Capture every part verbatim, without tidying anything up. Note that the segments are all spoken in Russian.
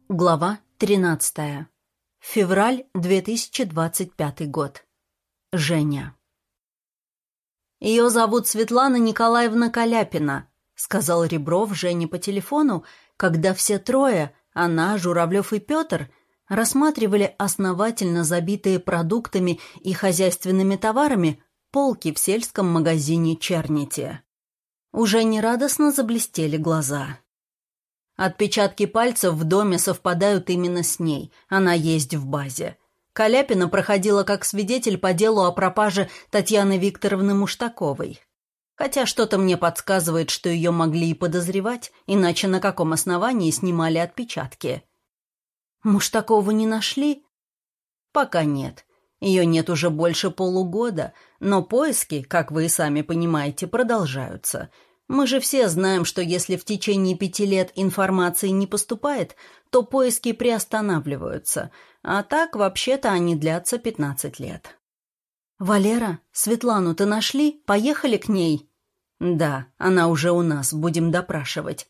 Глава тринадцатая. Февраль две тысячи двадцать пятый год. Женя. «Ее зовут Светлана Николаевна Каляпина», — сказал Ребров Жене по телефону, когда все трое, она, Журавлев и Петр, рассматривали основательно забитые продуктами и хозяйственными товарами полки в сельском магазине «Чернити». У Жени радостно заблестели глаза. Отпечатки пальцев в доме совпадают именно с ней, она есть в базе. Каляпина проходила как свидетель по делу о пропаже Татьяны Викторовны Муштаковой. Хотя что-то мне подсказывает, что ее могли и подозревать, иначе на каком основании снимали отпечатки. Муштакову не нашли? Пока нет. Ее нет уже больше полугода, но поиски, как вы и сами понимаете, продолжаются. Мы же все знаем, что если в течение пяти лет информации не поступает, то поиски приостанавливаются, а так, вообще-то, они длятся пятнадцать лет. «Валера, Светлану-то нашли? Поехали к ней?» «Да, она уже у нас, будем допрашивать».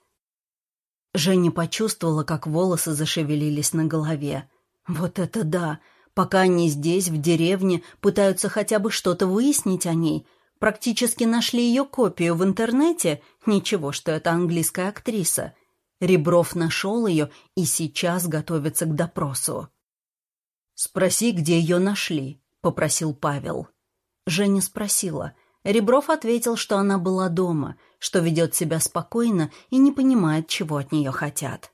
Женя почувствовала, как волосы зашевелились на голове. «Вот это да! Пока они здесь, в деревне, пытаются хотя бы что-то выяснить о ней». Практически нашли ее копию в интернете. Ничего, что это английская актриса. Ребров нашел ее и сейчас готовится к допросу. «Спроси, где ее нашли», — попросил Павел. Женя спросила. Ребров ответил, что она была дома, что ведет себя спокойно и не понимает, чего от нее хотят.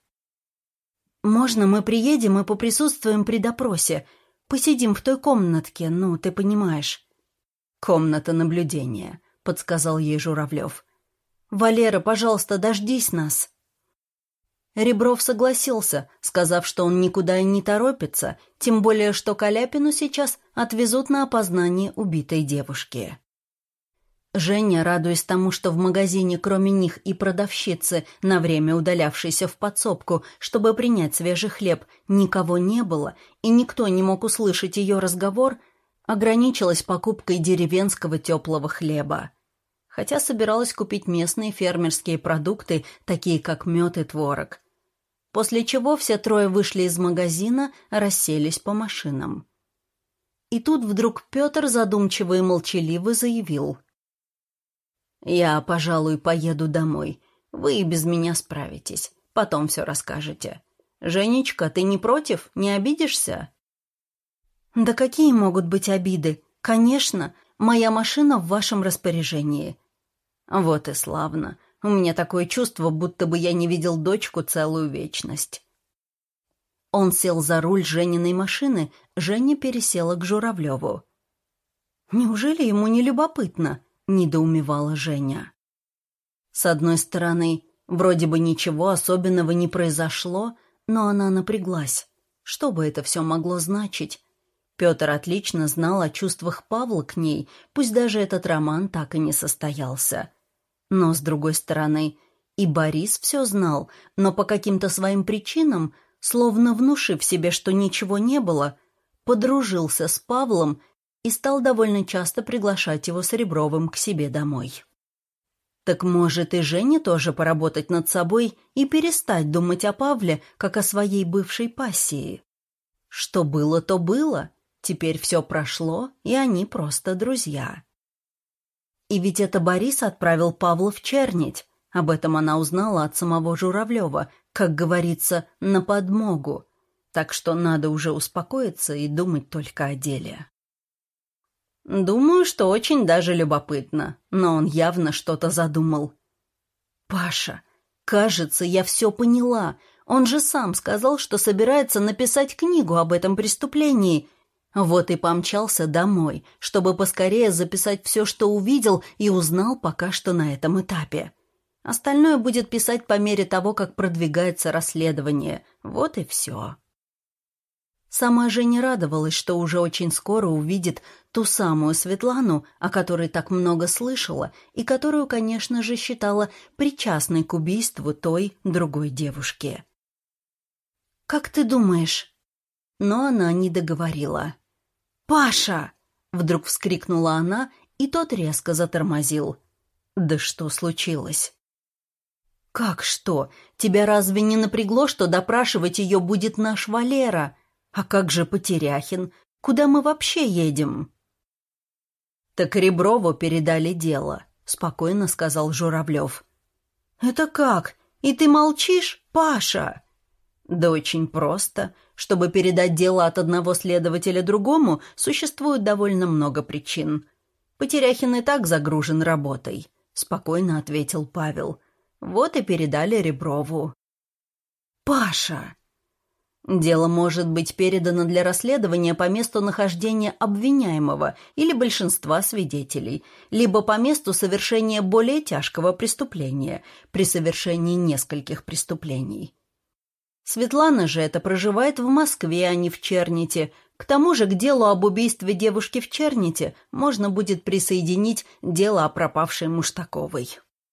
«Можно мы приедем и поприсутствуем при допросе? Посидим в той комнатке, ну, ты понимаешь». «Комната наблюдения», — подсказал ей Журавлев. «Валера, пожалуйста, дождись нас». Ребров согласился, сказав, что он никуда и не торопится, тем более, что Каляпину сейчас отвезут на опознание убитой девушки. Женя, радуясь тому, что в магазине кроме них и продавщицы, на время удалявшейся в подсобку, чтобы принять свежий хлеб, никого не было, и никто не мог услышать ее разговор, ограничилась покупкой деревенского теплого хлеба. Хотя собиралась купить местные фермерские продукты, такие как мед и творог. После чего все трое вышли из магазина, расселись по машинам. И тут вдруг Петр задумчиво и молчаливо заявил. «Я, пожалуй, поеду домой. Вы и без меня справитесь. Потом все расскажете. Женечка, ты не против? Не обидишься?» «Да какие могут быть обиды? Конечно, моя машина в вашем распоряжении». «Вот и славно. У меня такое чувство, будто бы я не видел дочку целую вечность». Он сел за руль Жениной машины, Женя пересела к Журавлеву. «Неужели ему не любопытно?» — недоумевала Женя. С одной стороны, вроде бы ничего особенного не произошло, но она напряглась. Что бы это все могло значить? Петр отлично знал о чувствах Павла к ней, пусть даже этот роман так и не состоялся. Но, с другой стороны, и Борис все знал, но по каким-то своим причинам, словно внушив себе, что ничего не было, подружился с Павлом и стал довольно часто приглашать его с Ребровым к себе домой. Так может и Жене тоже поработать над собой и перестать думать о Павле, как о своей бывшей пассии? Что было, то было. Теперь все прошло, и они просто друзья. И ведь это Борис отправил Павла в Чернить. Об этом она узнала от самого Журавлева, как говорится, на подмогу. Так что надо уже успокоиться и думать только о деле. «Думаю, что очень даже любопытно, но он явно что-то задумал». «Паша, кажется, я все поняла. Он же сам сказал, что собирается написать книгу об этом преступлении». Вот и помчался домой, чтобы поскорее записать все, что увидел и узнал пока что на этом этапе. Остальное будет писать по мере того, как продвигается расследование. Вот и все. Сама Женя радовалась, что уже очень скоро увидит ту самую Светлану, о которой так много слышала, и которую, конечно же, считала причастной к убийству той другой девушки. «Как ты думаешь?» Но она не договорила. «Паша!» — вдруг вскрикнула она, и тот резко затормозил. «Да что случилось?» «Как что? Тебя разве не напрягло, что допрашивать ее будет наш Валера? А как же Потеряхин? Куда мы вообще едем?» «Так Реброву передали дело», — спокойно сказал Журавлев. «Это как? И ты молчишь, Паша?» «Да очень просто. Чтобы передать дело от одного следователя другому, существует довольно много причин. Потеряхин и так загружен работой», — спокойно ответил Павел. «Вот и передали Реброву». «Паша!» «Дело может быть передано для расследования по месту нахождения обвиняемого или большинства свидетелей, либо по месту совершения более тяжкого преступления при совершении нескольких преступлений. Светлана же это проживает в Москве, а не в Черните. К тому же к делу об убийстве девушки в Черните можно будет присоединить дело о пропавшей Муштаковой».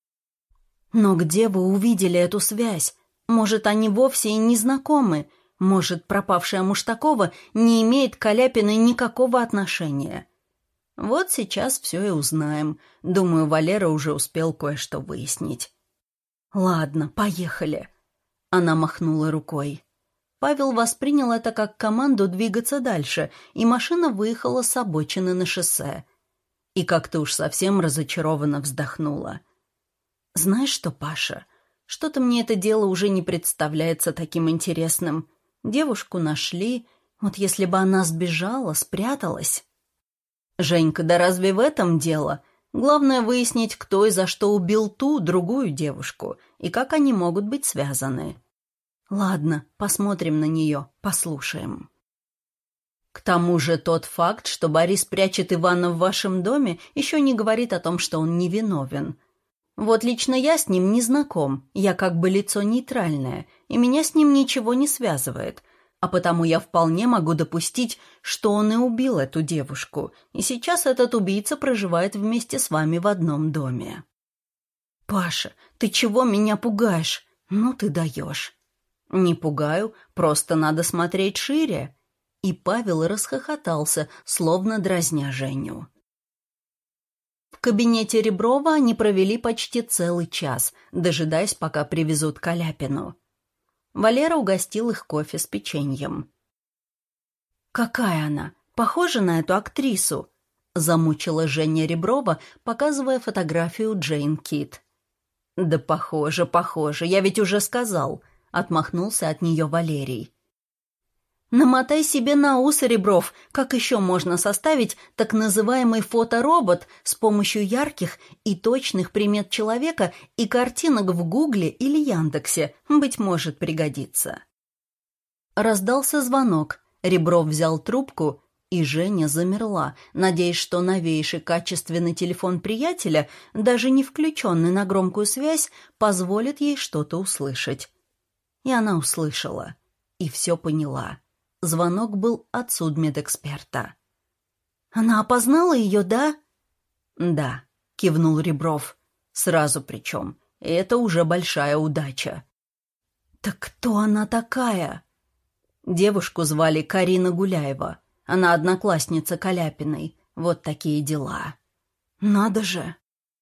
«Но где вы увидели эту связь? Может, они вовсе и не знакомы? Может, пропавшая Муштакова не имеет к Каляпиной никакого отношения?» «Вот сейчас все и узнаем. Думаю, Валера уже успел кое-что выяснить». «Ладно, поехали». Она махнула рукой. Павел воспринял это как команду двигаться дальше, и машина выехала с обочины на шоссе. И как-то уж совсем разочарованно вздохнула. «Знаешь что, Паша, что-то мне это дело уже не представляется таким интересным. Девушку нашли, вот если бы она сбежала, спряталась». «Женька, да разве в этом дело? Главное выяснить, кто и за что убил ту, другую девушку, и как они могут быть связаны». «Ладно, посмотрим на нее, послушаем». «К тому же тот факт, что Борис прячет Ивана в вашем доме, еще не говорит о том, что он невиновен. Вот лично я с ним не знаком, я как бы лицо нейтральное, и меня с ним ничего не связывает, а потому я вполне могу допустить, что он и убил эту девушку, и сейчас этот убийца проживает вместе с вами в одном доме». «Паша, ты чего меня пугаешь? Ну ты даешь». «Не пугаю, просто надо смотреть шире». И Павел расхохотался, словно дразня Женю. В кабинете Реброва они провели почти целый час, дожидаясь, пока привезут Каляпину. Валера угостил их кофе с печеньем. «Какая она? Похожа на эту актрису?» — замучила Женя Реброва, показывая фотографию Джейн Кит. «Да похоже, похоже, я ведь уже сказал», — отмахнулся от нее Валерий. «Намотай себе на ус, Ребров, как еще можно составить так называемый фоторобот с помощью ярких и точных примет человека и картинок в Гугле или Яндексе, быть может, пригодится». Раздался звонок, Ребров взял трубку, и Женя замерла, надеясь, что новейший качественный телефон приятеля, даже не включенный на громкую связь, позволит ей что-то услышать. И она услышала, и все поняла. Звонок был от судмедэксперта. «Она опознала ее, да?» «Да», — кивнул Ребров. «Сразу причем. И это уже большая удача». «Так кто она такая?» Девушку звали Карина Гуляева. Она одноклассница Каляпиной. Вот такие дела. «Надо же!»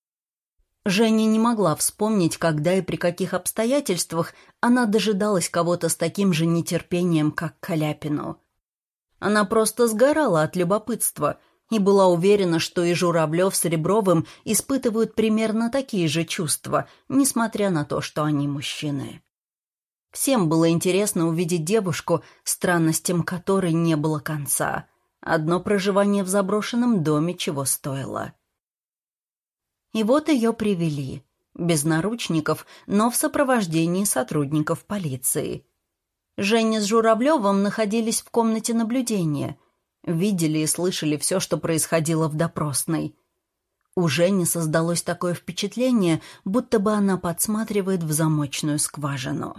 Женя не могла вспомнить, когда и при каких обстоятельствах она дожидалась кого-то с таким же нетерпением, как Каляпину. Она просто сгорала от любопытства и была уверена, что и Журавлев с Ребровым испытывают примерно такие же чувства, несмотря на то, что они мужчины. Всем было интересно увидеть девушку, странностям которой не было конца. Одно проживание в заброшенном доме чего стоило. И вот ее привели, без наручников, но в сопровождении сотрудников полиции. Женя с Журавлевым находились в комнате наблюдения, видели и слышали все, что происходило в допросной. У Жени создалось такое впечатление, будто бы она подсматривает в замочную скважину.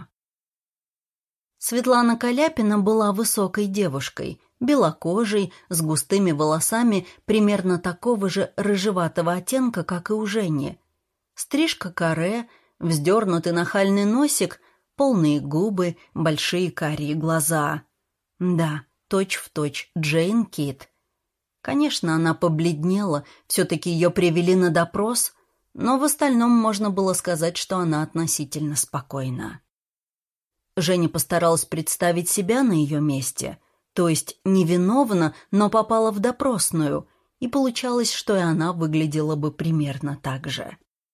Светлана Каляпина была высокой девушкой, белокожей, с густыми волосами примерно такого же рыжеватого оттенка, как и у Жени. Стрижка каре, вздернутый нахальный носик, полные губы, большие карие глаза. Да, точь-в-точь Джейн Кит. Конечно, она побледнела, все-таки ее привели на допрос, но в остальном можно было сказать, что она относительно спокойна. Женя постаралась представить себя на ее месте, то есть невиновна, но попала в допросную, и получалось, что и она выглядела бы примерно так же.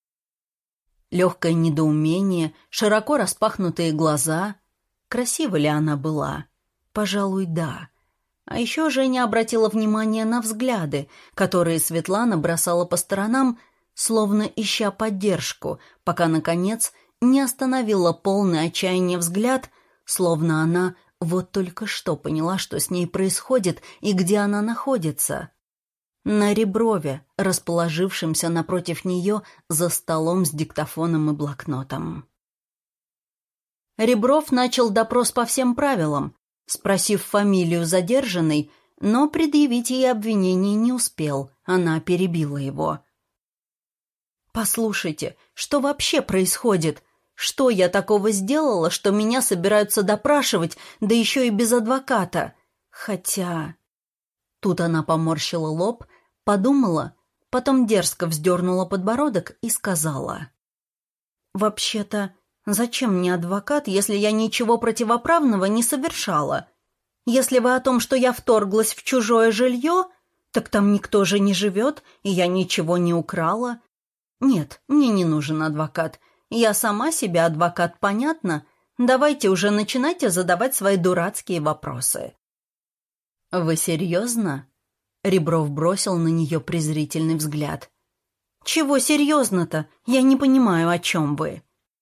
Легкое недоумение, широко распахнутые глаза. Красива ли она была? Пожалуй, да. А еще Женя обратила внимание на взгляды, которые Светлана бросала по сторонам, словно ища поддержку, пока, наконец, не остановила полный отчаяния взгляд, словно она вот только что поняла, что с ней происходит и где она находится. На Реброве, расположившемся напротив нее за столом с диктофоном и блокнотом. Ребров начал допрос по всем правилам, спросив фамилию задержанной, но предъявить ей обвинение не успел, она перебила его. «Послушайте, что вообще происходит? Что я такого сделала, что меня собираются допрашивать, да еще и без адвоката? Хотя...» Тут она поморщила лоб, подумала, потом дерзко вздернула подбородок и сказала. «Вообще-то, зачем мне адвокат, если я ничего противоправного не совершала? Если вы о том, что я вторглась в чужое жилье, так там никто же не живет, и я ничего не украла. Нет, мне не нужен адвокат. Я сама себе адвокат, понятно? Давайте уже начинайте задавать свои дурацкие вопросы». «Вы серьезно?» Ребров бросил на нее презрительный взгляд. «Чего серьезно-то? Я не понимаю, о чем вы».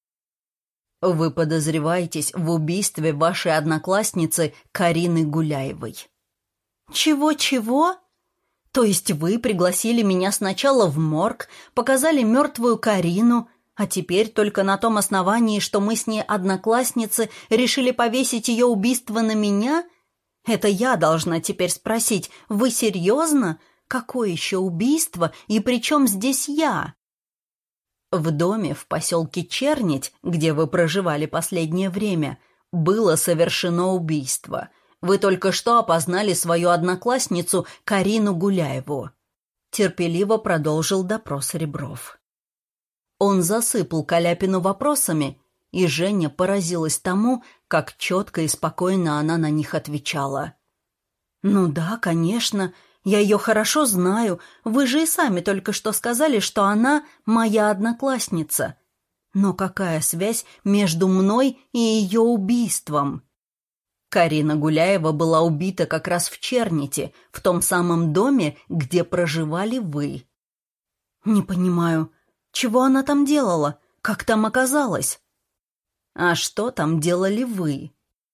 «Вы подозреваетесь в убийстве вашей одноклассницы Карины Гуляевой». «Чего-чего? То есть вы пригласили меня сначала в морг, показали мертвую Карину, а теперь только на том основании, что мы с ней одноклассницы, решили повесить ее убийство на меня? Это я должна теперь спросить, вы серьезно? Какое еще убийство, и при чем здесь я?» «В доме в поселке Чернить, где вы проживали последнее время, было совершено убийство. Вы только что опознали свою одноклассницу Карину Гуляеву», — терпеливо продолжил допрос Ребров. Он засыпал Каляпину вопросами, и Женя поразилась тому, как четко и спокойно она на них отвечала. «Ну да, конечно, я ее хорошо знаю. Вы же и сами только что сказали, что она моя одноклассница. Но какая связь между мной и ее убийством?» Карина Гуляева была убита как раз в Черните, в том самом доме, где проживали вы. «Не понимаю, чего она там делала? Как там оказалась?» «А что там делали вы?»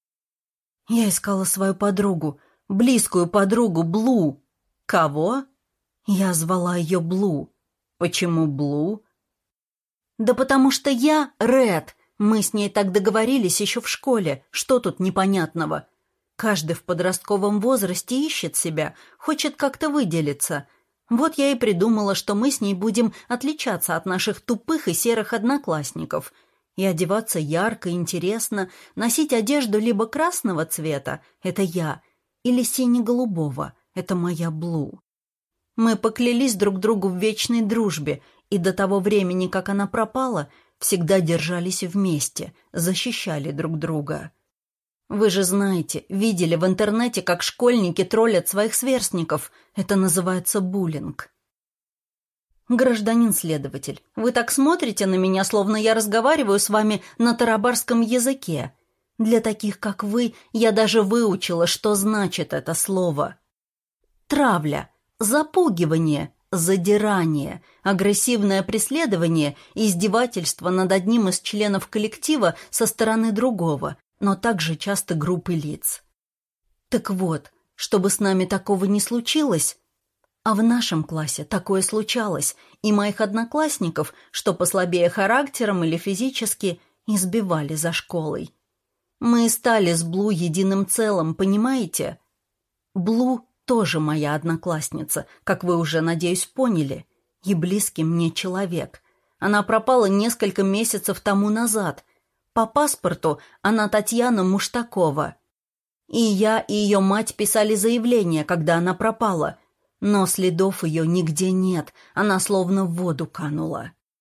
«Я искала свою подругу, близкую подругу Блу». «Кого?» «Я звала ее Блу». «Почему Блу?» «Да потому что я Ред. Мы с ней так договорились еще в школе. Что тут непонятного? Каждый в подростковом возрасте ищет себя, хочет как-то выделиться. Вот я и придумала, что мы с ней будем отличаться от наших тупых и серых одноклассников. И одеваться ярко, интересно, носить одежду либо красного цвета — это я, или сине-голубого — это моя Блу. Мы поклялись друг другу в вечной дружбе, и до того времени, как она пропала, всегда держались вместе, защищали друг друга. Вы же знаете, видели в интернете, как школьники троллят своих сверстников. Это называется буллинг. «Гражданин следователь, вы так смотрите на меня, словно я разговариваю с вами на тарабарском языке. Для таких, как вы, я даже выучила, что значит это слово. Травля, запугивание, задирание, агрессивное преследование, издевательство над одним из членов коллектива со стороны другого, но также часто группы лиц. Так вот, чтобы с нами такого не случилось, а в нашем классе такое случалось, и моих одноклассников, что послабее характером или физически, избивали за школой. Мы стали с Блу единым целым, понимаете? Блу тоже моя одноклассница, как вы уже, надеюсь, поняли, и близкий мне человек. Она пропала несколько месяцев тому назад. По паспорту она Татьяна Муштакова. И я, и ее мать писали заявление, когда она пропала, но следов ее нигде нет, она словно в воду канула.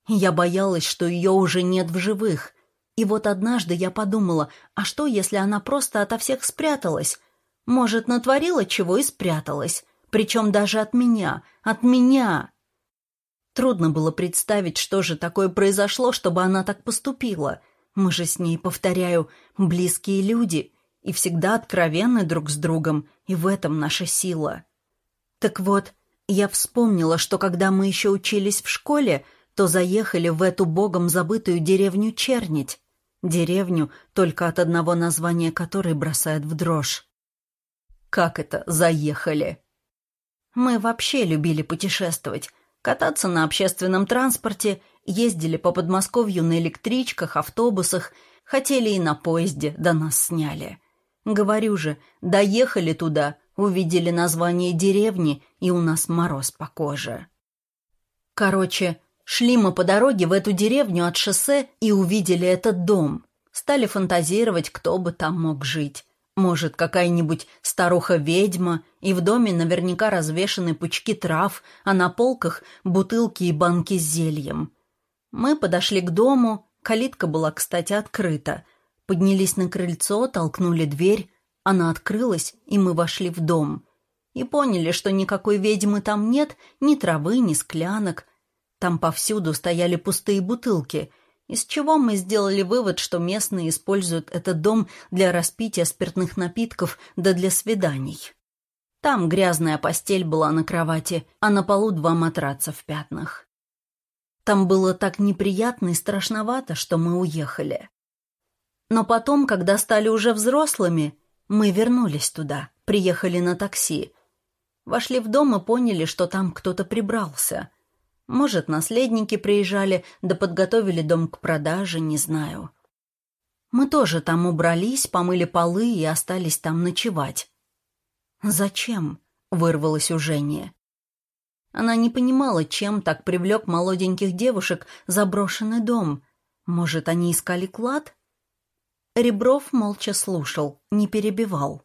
Я боялась, что ее уже нет в живых. И вот однажды я подумала, а что, если она просто ото всех спряталась? Может, натворила чего и спряталась. Причем даже от меня. От меня. Трудно было представить, что же такое произошло, чтобы она так поступила. Мы же с ней, повторяю, близкие люди и всегда откровенны друг с другом, и в этом наша сила. Так вот, я вспомнила, что когда мы еще учились в школе, то заехали в эту богом забытую деревню Чернить. Деревню, только от одного названия которой бросает в дрожь. Как это «заехали»? Мы вообще любили путешествовать, кататься на общественном транспорте, ездили по Подмосковью на электричках, автобусах, хотели и на поезде, да нас сняли. Говорю же, доехали туда, увидели название деревни, и у нас мороз по коже. Короче, шли мы по дороге в эту деревню от шоссе и увидели этот дом. Стали фантазировать, кто бы там мог жить. Может, какая-нибудь старуха-ведьма, и в доме наверняка развешаны пучки трав, а на полках бутылки и банки с зельем. Мы подошли к дому, калитка была, кстати, открыта. Поднялись на крыльцо, толкнули дверь, она открылась, и мы вошли в дом. И поняли, что никакой ведьмы там нет, ни травы, ни склянок. Там повсюду стояли пустые бутылки, из чего мы сделали вывод, что местные используют этот дом для распития спиртных напитков да для свиданий. Там грязная постель была на кровати, а на полу два матраца в пятнах. Там было так неприятно и страшновато, что мы уехали. Но потом, когда стали уже взрослыми, мы вернулись туда, приехали на такси. Вошли в дом и поняли, что там кто-то прибрался. Может, наследники приезжали, да подготовили дом к продаже, не знаю. Мы тоже там убрались, помыли полы и остались там ночевать. «Зачем?» — вырвалось у Жени. Она не понимала, чем так привлек молоденьких девушек заброшенный дом. Может, они искали клад? Ребров молча слушал, не перебивал.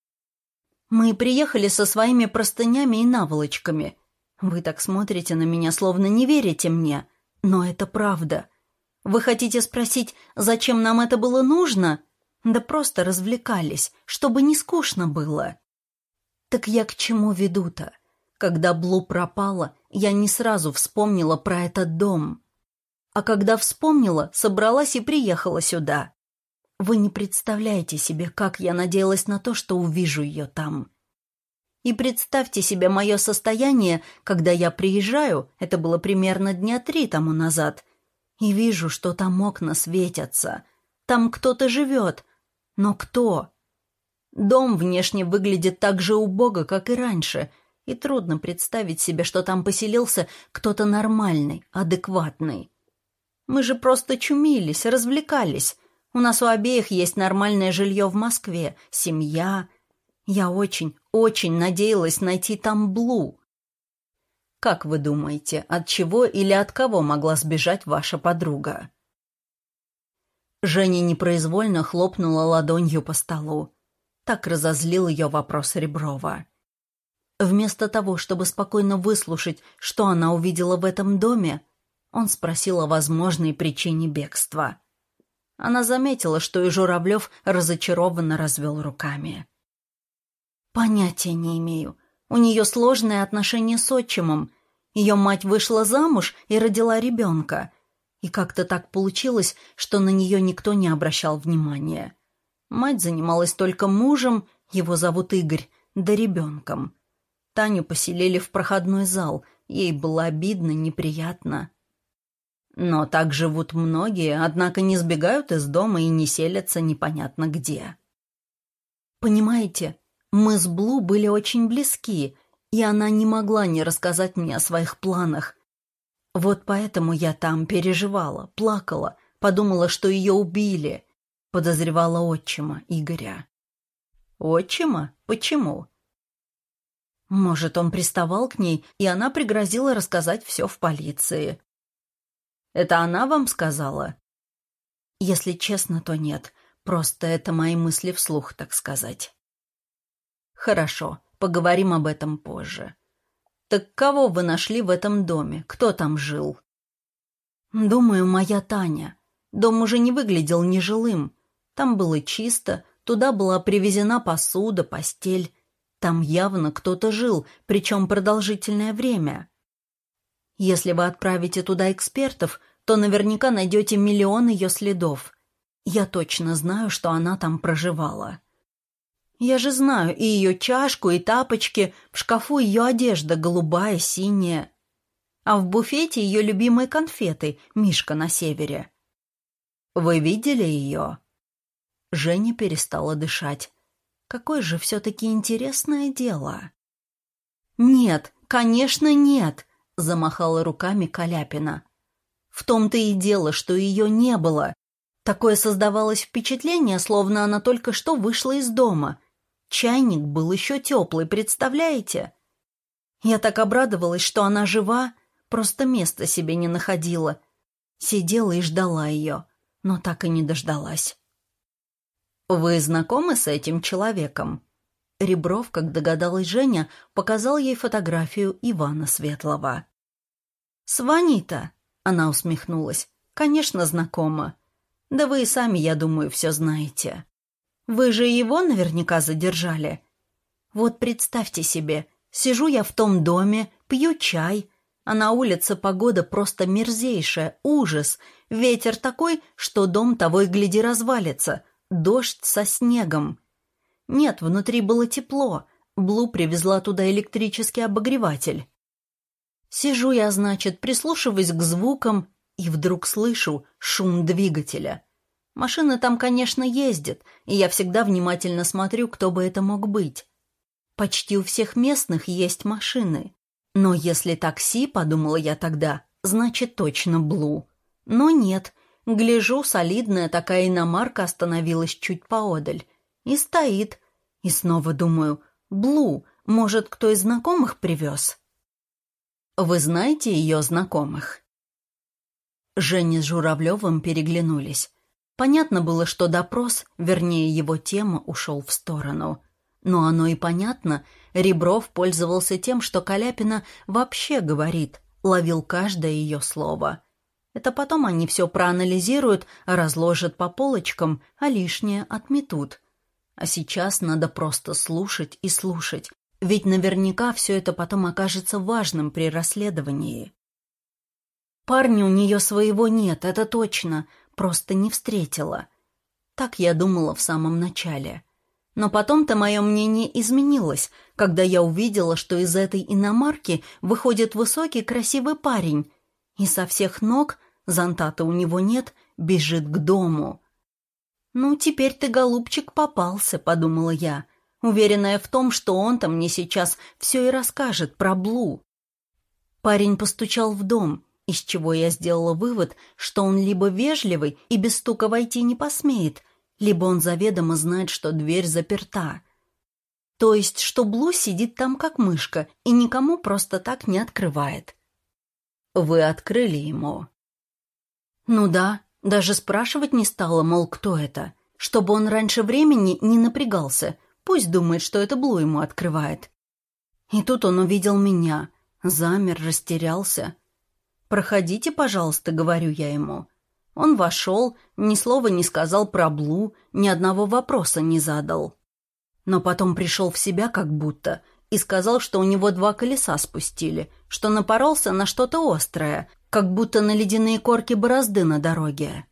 «Мы приехали со своими простынями и наволочками. Вы так смотрите на меня, словно не верите мне. Но это правда. Вы хотите спросить, зачем нам это было нужно? Да просто развлекались, чтобы не скучно было». Так я к чему веду-то? Когда Блу пропала, я не сразу вспомнила про этот дом. А когда вспомнила, собралась и приехала сюда. Вы не представляете себе, как я надеялась на то, что увижу ее там. И представьте себе мое состояние, когда я приезжаю, это было примерно дня три тому назад, и вижу, что там окна светятся. Там кто-то живет. Но кто? Дом внешне выглядит так же убого, как и раньше, и трудно представить себе, что там поселился кто-то нормальный, адекватный. Мы же просто чумились, развлекались. У нас у обеих есть нормальное жилье в Москве, семья. Я очень, очень надеялась найти там Блу. Как вы думаете, от чего или от кого могла сбежать ваша подруга?» Женя непроизвольно хлопнула ладонью по столу. Так разозлил ее вопрос Реброва. Вместо того, чтобы спокойно выслушать, что она увидела в этом доме, он спросил о возможной причине бегства. Она заметила, что и Журавлев разочарованно развел руками. «Понятия не имею. У нее сложные отношения с отчимом. Ее мать вышла замуж и родила ребенка. И как-то так получилось, что на нее никто не обращал внимания. Мать занималась только мужем, его зовут Игорь, да ребенком. Таню поселили в проходной зал, ей было обидно, неприятно. Но так живут многие, однако не сбегают из дома и не селятся непонятно где. Понимаете, мы с Блу были очень близки, и она не могла не рассказать мне о своих планах. Вот поэтому я там переживала, плакала, подумала, что ее убили, подозревала отчима Игоря». «Отчима? Почему?» «Может, он приставал к ней, и она пригрозила рассказать все в полиции». «Это она вам сказала?» «Если честно, то нет. Просто это мои мысли вслух, так сказать». «Хорошо, поговорим об этом позже. Так кого вы нашли в этом доме? Кто там жил?» Думаю, моя Таня. Дом уже не выглядел нежилым. Там было чисто, туда была привезена посуда, постель. Там явно кто-то жил, причем продолжительное время. Если вы отправите туда экспертов, то наверняка найдете миллион ее следов. Я точно знаю, что она там проживала. Я же знаю и ее чашку, и тапочки, в шкафу ее одежда голубая, синяя. А в буфете ее любимые конфеты «Мишка на севере». Вы видели ее? Женя перестала дышать. Какое же все-таки интересное дело. «Нет, конечно, нет», — замахала руками Каляпина. «В том-то и дело, что ее не было. Такое создавалось впечатление, словно она только что вышла из дома. Чайник был еще теплый, представляете? Я так обрадовалась, что она жива, просто места себе не находила. Сидела и ждала ее, но так и не дождалась». «Вы знакомы с этим человеком?» Ребров, как догадалась Женя, показал ей фотографию Ивана Светлого. «С Ваней-то?» — она усмехнулась. «Конечно, знакома. Да вы и сами, я думаю, все знаете. Вы же его наверняка задержали. Вот представьте себе, сижу я в том доме, пью чай, а на улице погода просто мерзейшая, ужас, ветер такой, что дом того и гляди развалится, дождь со снегом. Нет, внутри было тепло, Блу привезла туда электрический обогреватель. Сижу я, значит, прислушиваюсь к звукам, и вдруг слышу шум двигателя. Машины там, конечно, ездят, и я всегда внимательно смотрю, кто бы это мог быть. Почти у всех местных есть машины. Но если такси, подумала я тогда, значит точно Блу. Но нет, гляжу, солидная такая иномарка остановилась чуть поодаль. И стоит. И снова думаю, Блу, может, кто из знакомых привез? Вы знаете ее знакомых? Женя с Журавлевым переглянулись. Понятно было, что допрос, вернее его тема, ушел в сторону. Но оно и понятно, Ребров пользовался тем, что Каляпина вообще говорит, ловил каждое ее слово. Это потом они все проанализируют, разложат по полочкам, а лишнее отметут. А сейчас надо просто слушать и слушать, ведь наверняка все это потом окажется важным при расследовании. Парня у нее своего нет, это точно, просто не встретила. Так я думала в самом начале. Но потом-то мое мнение изменилось, когда я увидела, что из этой иномарки выходит высокий красивый парень, и со всех ног, зонта-то у него нет, бежит к дому. «Ну, теперь ты, голубчик, попался», — подумала я, уверенная в том, что он-то мне сейчас все и расскажет про Блу. Парень постучал в дом, из чего я сделала вывод, что он либо вежливый и без стука войти не посмеет, либо он заведомо знает, что дверь заперта. То есть, что Блу сидит там как мышка и никому просто так не открывает. «Вы открыли ему?» «Ну да, даже спрашивать не стала, мол, кто это, чтобы он раньше времени не напрягался, пусть думает, что это Блу ему открывает». И тут он увидел меня, замер, растерялся. «Проходите, пожалуйста», — говорю я ему. Он вошел, ни слова не сказал про Блу, ни одного вопроса не задал. Но потом пришел в себя как будто и сказал, что у него два колеса спустили, что напоролся на что-то острое, как будто на ледяные корки борозды на дороге.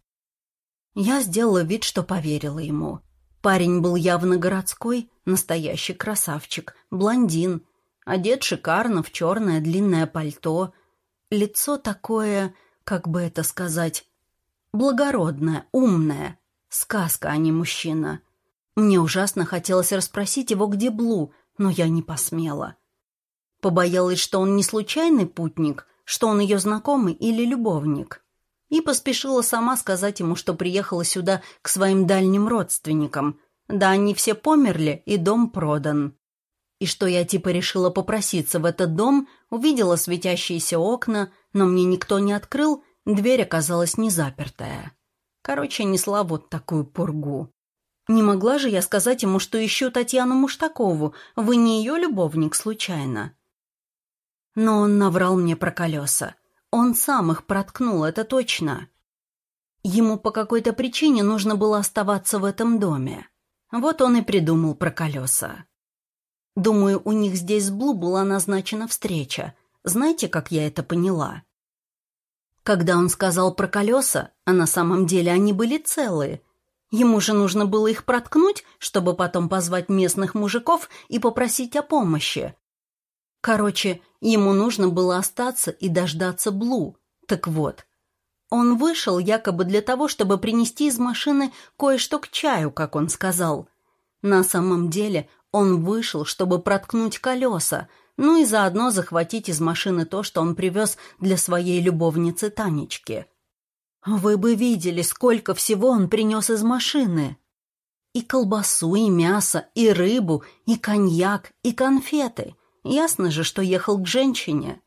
Я сделала вид, что поверила ему. Парень был явно городской, настоящий красавчик, блондин, одет шикарно в черное длинное пальто. Лицо такое, как бы это сказать, благородное, умное. Сказка, а не мужчина. Мне ужасно хотелось расспросить его, где Блу, но я не посмела. Побоялась, что он не случайный путник, что он ее знакомый или любовник. И поспешила сама сказать ему, что приехала сюда к своим дальним родственникам. Да они все померли, и дом продан. И что я типа решила попроситься в этот дом, увидела светящиеся окна, но мне никто не открыл, дверь оказалась не запертая. Короче, несла вот такую пургу. Не могла же я сказать ему, что ищу Татьяну Муштакову, вы не ее любовник случайно? Но он наврал мне про колеса. Он сам их проткнул, это точно. Ему по какой-то причине нужно было оставаться в этом доме. Вот он и придумал про колеса. Думаю, у них здесь с Блу была назначена встреча. Знаете, как я это поняла? Когда он сказал про колеса, а на самом деле они были целые, ему же нужно было их проткнуть, чтобы потом позвать местных мужиков и попросить о помощи. Короче, ему нужно было остаться и дождаться Блу. Так вот, он вышел якобы для того, чтобы принести из машины кое-что к чаю, как он сказал. На самом деле он вышел, чтобы проткнуть колеса, ну и заодно захватить из машины то, что он привез для своей любовницы Танечки. Вы бы видели, сколько всего он принес из машины. И колбасу, и мясо, и рыбу, и коньяк, и конфеты. Ясно же, что ехал к женщине.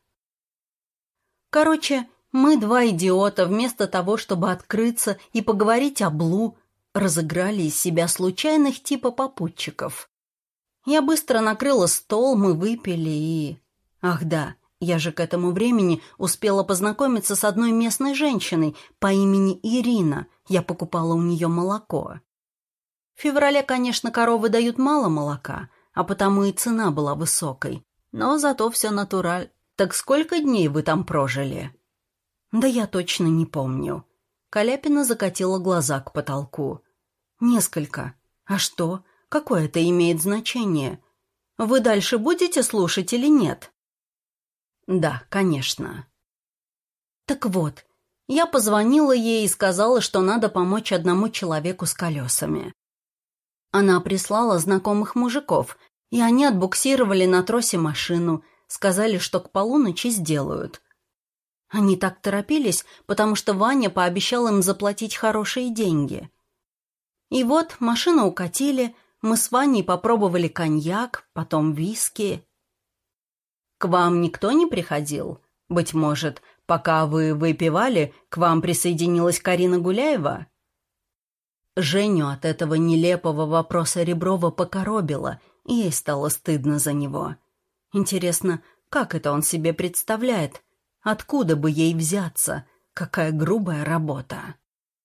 Короче, мы, два идиота, вместо того, чтобы открыться и поговорить о Блу, разыграли из себя случайных типа попутчиков. Я быстро накрыла стол, мы выпили и... Ах да, я же к этому времени успела познакомиться с одной местной женщиной по имени Ирина. Я покупала у нее молоко. В феврале, конечно, коровы дают мало молока, а потому и цена была высокой. Но зато все натураль. Так сколько дней вы там прожили? Да я точно не помню. Каляпина закатила глаза к потолку. Несколько. А что? Какое это имеет значение? Вы дальше будете слушать или нет? Да, конечно. Так вот, я позвонила ей и сказала, что надо помочь одному человеку с колесами. Она прислала знакомых мужиков, и они отбуксировали на тросе машину, сказали, что к полуночи сделают. Они так торопились, потому что Ваня пообещал им заплатить хорошие деньги. И вот машину укатили, мы с Ваней попробовали коньяк, потом виски. К вам никто не приходил? Быть может, пока вы выпивали, к вам присоединилась Карина Гуляева? Женю от этого нелепого вопроса Реброва покоробило, и ей стало стыдно за него. Интересно, как это он себе представляет? Откуда бы ей взяться? Какая грубая работа.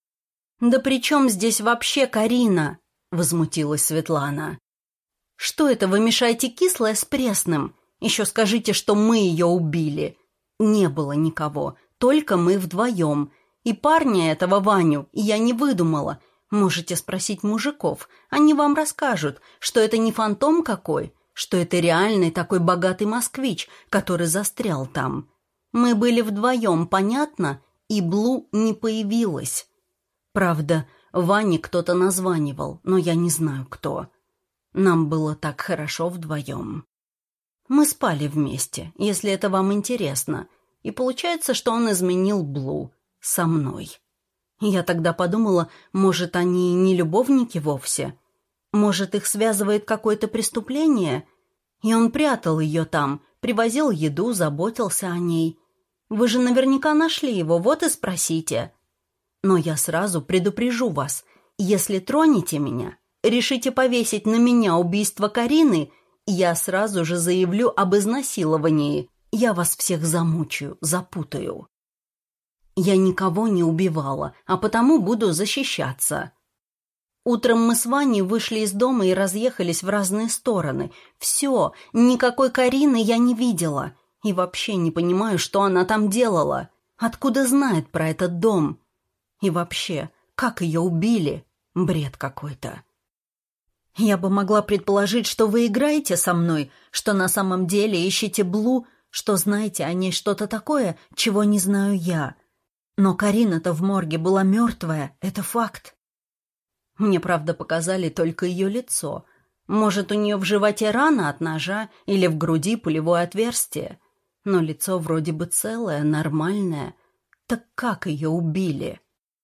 «Да при чем здесь вообще Карина?» — возмутилась Светлана. «Что это вы мешаете кислое с пресным? Еще скажите, что мы ее убили. Не было никого, только мы вдвоем. И парня этого Ваню я не выдумала. Можете спросить мужиков, они вам расскажут, что это не фантом какой, что это реальный такой богатый москвич, который застрял там. Мы были вдвоем, понятно, и Блу не появилась. Правда, Ване кто-то названивал, но я не знаю кто. Нам было так хорошо вдвоем. Мы спали вместе, если это вам интересно, и получается, что он изменил Блу со мной. Я тогда подумала, может, они не любовники вовсе? Может, их связывает какое-то преступление? И он прятал ее там, привозил еду, заботился о ней. Вы же наверняка нашли его, вот и спросите. Но я сразу предупрежу вас, если тронете меня, решите повесить на меня убийство Карины, я сразу же заявлю об изнасиловании. Я вас всех замучаю, запутаю. Я никого не убивала, а потому буду защищаться. Утром мы с Ваней вышли из дома и разъехались в разные стороны. Все, никакой Карины я не видела. И вообще не понимаю, что она там делала. Откуда знает про этот дом? И вообще, как ее убили? Бред какой-то. Я бы могла предположить, что вы играете со мной, что на самом деле ищете Блу, что знаете о ней что-то такое, чего не знаю я. Но Карина-то в морге была мертвая, это факт. Мне, правда, показали только ее лицо. Может, у нее в животе рана от ножа или в груди пулевое отверстие. Но лицо вроде бы целое, нормальное. Так как ее убили?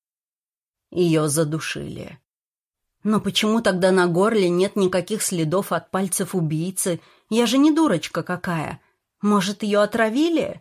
Ее задушили. Но почему тогда на горле нет никаких следов от пальцев убийцы? Я же не дурочка какая. Может, ее отравили?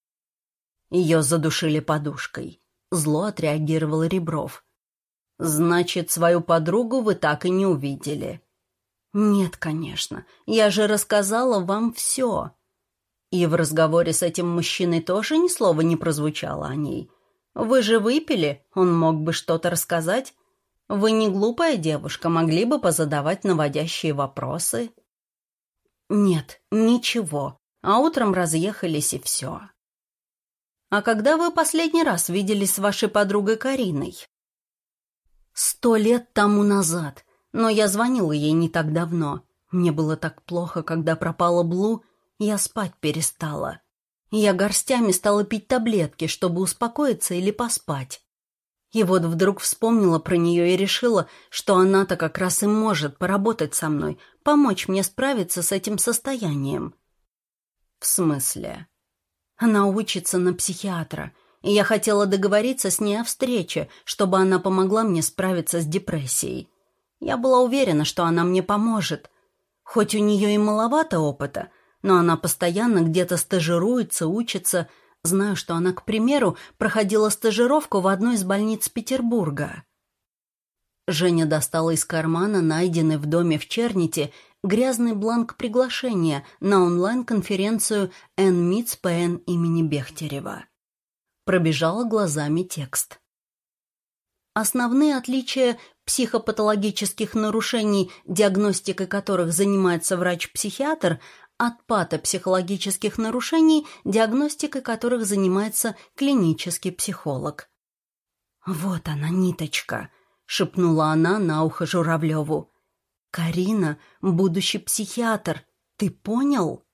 Ее задушили подушкой. Зло отреагировал Ребров. Значит, свою подругу вы так и не увидели. Нет, конечно. Я же рассказала вам все. И в разговоре с этим мужчиной тоже ни слова не прозвучало о ней. Вы же выпили, он мог бы что-то рассказать. Вы не глупая девушка, могли бы позадавать наводящие вопросы. Нет, ничего. А утром разъехались, и все. А когда вы последний раз виделись с вашей подругой Кариной? Сто лет тому назад. Но я звонила ей не так давно. Мне было так плохо, когда пропала Блу, я спать перестала. Я горстями стала пить таблетки, чтобы успокоиться или поспать. И вот вдруг вспомнила про нее и решила, что она-то как раз и может поработать со мной, помочь мне справиться с этим состоянием. В смысле? Она учится на психиатра, и я хотела договориться с ней о встрече, чтобы она помогла мне справиться с депрессией. Я была уверена, что она мне поможет. Хоть у нее и маловато опыта, но она постоянно где-то стажируется, учится. Знаю, что она, к примеру, проходила стажировку в одной из больниц Петербурга. Женя достала из кармана, найденный в доме в Черните, грязный бланк приглашения на онлайн-конференцию «Эн-МИЦ-ПН» имени Бехтерева. Пробежала глазами текст. Основные отличия психопатологических нарушений, диагностикой которых занимается врач-психиатр, от патопсихологических нарушений, диагностикой которых занимается клинический психолог. «Вот она, ниточка», — шепнула она на ухо Журавлеву. «Карина — будущий психиатр, ты понял?»